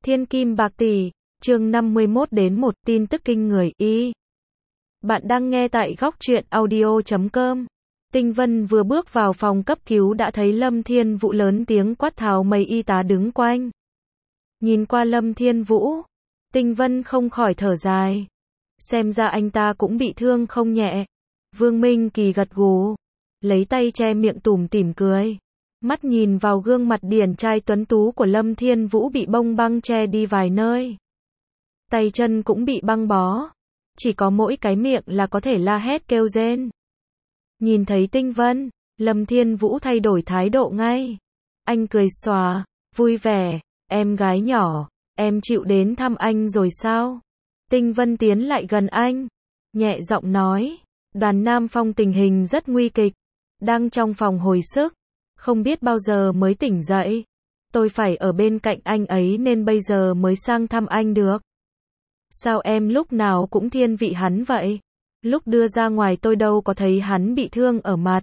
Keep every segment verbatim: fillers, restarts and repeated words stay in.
Thiên kim bạc tỷ, chương năm mươi mốt đến một tin tức kinh người y. Bạn đang nghe tại góc truyện audio chấm com. Tinh Vân vừa bước vào phòng cấp cứu đã thấy Lâm Thiên Vũ lớn tiếng quát tháo mấy y tá đứng quanh. Nhìn qua Lâm Thiên Vũ, Tinh Vân không khỏi thở dài. Xem ra anh ta cũng bị thương không nhẹ. Vương Minh Kỳ gật gù, lấy tay che miệng tủm tỉm cười. Mắt nhìn vào gương mặt điển trai tuấn tú của Lâm Thiên Vũ bị bông băng che đi vài nơi. Tay chân cũng bị băng bó. Chỉ có mỗi cái miệng là có thể la hét kêu rên. Nhìn thấy Tinh Vân, Lâm Thiên Vũ thay đổi thái độ ngay. Anh cười xòa, vui vẻ, em gái nhỏ, em chịu đến thăm anh rồi sao? Tinh Vân tiến lại gần anh, nhẹ giọng nói, Đoàn Nam Phong tình hình rất nguy kịch, đang trong phòng hồi sức, không biết bao giờ mới tỉnh dậy. Tôi phải ở bên cạnh anh ấy nên bây giờ mới sang thăm anh được. Sao em lúc nào cũng thiên vị hắn vậy? Lúc đưa ra ngoài tôi đâu có thấy hắn bị thương ở mặt.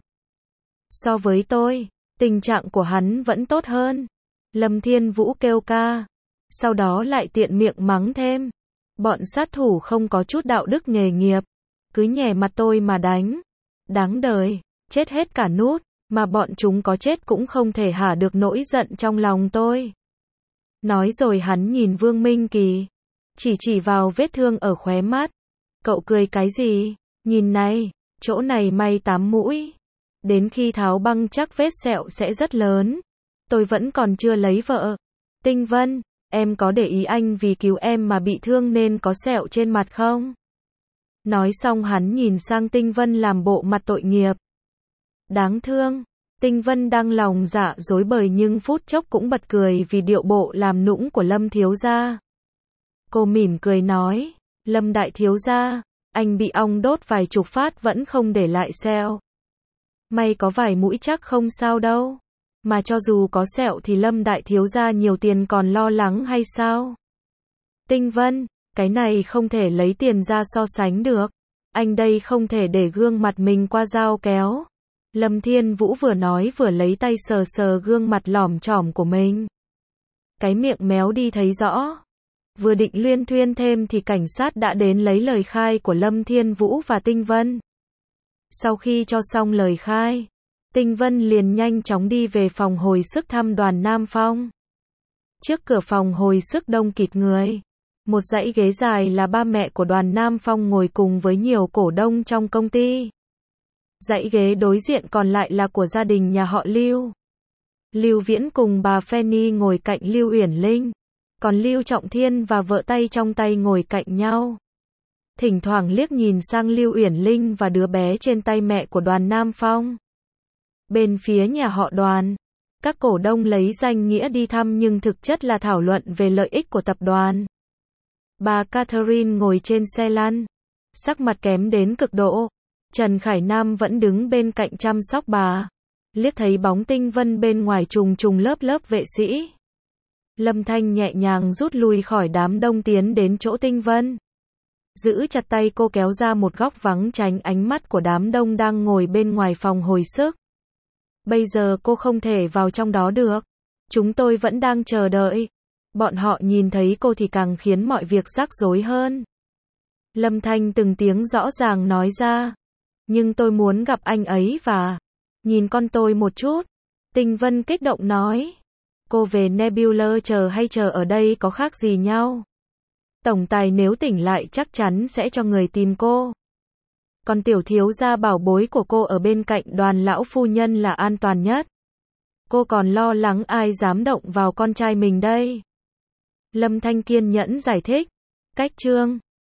So với tôi, tình trạng của hắn vẫn tốt hơn. Lâm Thiên Vũ kêu ca, sau đó lại tiện miệng mắng thêm. Bọn sát thủ không có chút đạo đức nghề nghiệp, cứ nhè mặt tôi mà đánh. Đáng đời, chết hết cả nút, mà bọn chúng có chết cũng không thể hả được nỗi giận trong lòng tôi. Nói rồi hắn nhìn Vương Minh Kỳ, chỉ chỉ vào vết thương ở khóe mắt. Cậu cười cái gì? Nhìn này, chỗ này may tám mũi. Đến khi tháo băng chắc vết sẹo sẽ rất lớn. Tôi vẫn còn chưa lấy vợ. Tinh Vân, em có để ý anh vì cứu em mà bị thương nên có sẹo trên mặt không? Nói xong hắn nhìn sang Tinh Vân làm bộ mặt tội nghiệp. Đáng thương. Tinh Vân đang lòng dạ dối bời nhưng phút chốc cũng bật cười vì điệu bộ làm nũng của Lâm thiếu gia. Cô mỉm cười nói, Lâm đại thiếu gia, anh bị ong đốt vài chục phát vẫn không để lại sẹo. May có vài mũi chắc không sao đâu. Mà cho dù có sẹo thì Lâm đại thiếu gia nhiều tiền còn lo lắng hay sao? Tinh Vân, cái này không thể lấy tiền ra so sánh được. Anh đây không thể để gương mặt mình qua dao kéo. Lâm Thiên Vũ vừa nói vừa lấy tay sờ sờ gương mặt lỏm chỏm của mình. Cái miệng méo đi thấy rõ. Vừa định luyên thuyên thêm thì cảnh sát đã đến lấy lời khai của Lâm Thiên Vũ và Tinh Vân. Sau khi cho xong lời khai, Tinh Vân liền nhanh chóng đi về phòng hồi sức thăm Đoàn Nam Phong. Trước cửa phòng hồi sức đông kịt người. Một dãy ghế dài là ba mẹ của Đoàn Nam Phong ngồi cùng với nhiều cổ đông trong công ty. Dãy ghế đối diện còn lại là của gia đình nhà họ Lưu. Lưu Viễn cùng bà Fanny ngồi cạnh Lưu Uyển Linh. Còn Lưu Trọng Thiên và vợ tay trong tay ngồi cạnh nhau. Thỉnh thoảng liếc nhìn sang Lưu Uyển Linh và đứa bé trên tay mẹ của Đoàn Nam Phong. Bên phía nhà họ Đoàn, các cổ đông lấy danh nghĩa đi thăm nhưng thực chất là thảo luận về lợi ích của tập đoàn. Bà Catherine ngồi trên xe lăn, sắc mặt kém đến cực độ. Trần Khải Nam vẫn đứng bên cạnh chăm sóc bà. Liếc thấy bóng Tinh Vân bên ngoài trùng trùng lớp lớp vệ sĩ. Lâm Thanh nhẹ nhàng rút lui khỏi đám đông tiến đến chỗ Tinh Vân. Giữ chặt tay cô kéo ra một góc vắng tránh ánh mắt của đám đông đang ngồi bên ngoài phòng hồi sức. Bây giờ cô không thể vào trong đó được. Chúng tôi vẫn đang chờ đợi. Bọn họ nhìn thấy cô thì càng khiến mọi việc rắc rối hơn. Lâm Thanh từng tiếng rõ ràng nói ra. Nhưng tôi muốn gặp anh ấy và nhìn con tôi một chút. Tinh Vân kích động nói. Cô về Nebula chờ hay chờ ở đây có khác gì nhau. Tổng tài nếu tỉnh lại chắc chắn sẽ cho người tìm cô. Còn tiểu thiếu gia bảo bối của cô ở bên cạnh Đoàn lão phu nhân là an toàn nhất. Cô còn lo lắng ai dám động vào con trai mình đây. Lâm Thanh kiên nhẫn giải thích. Cách chương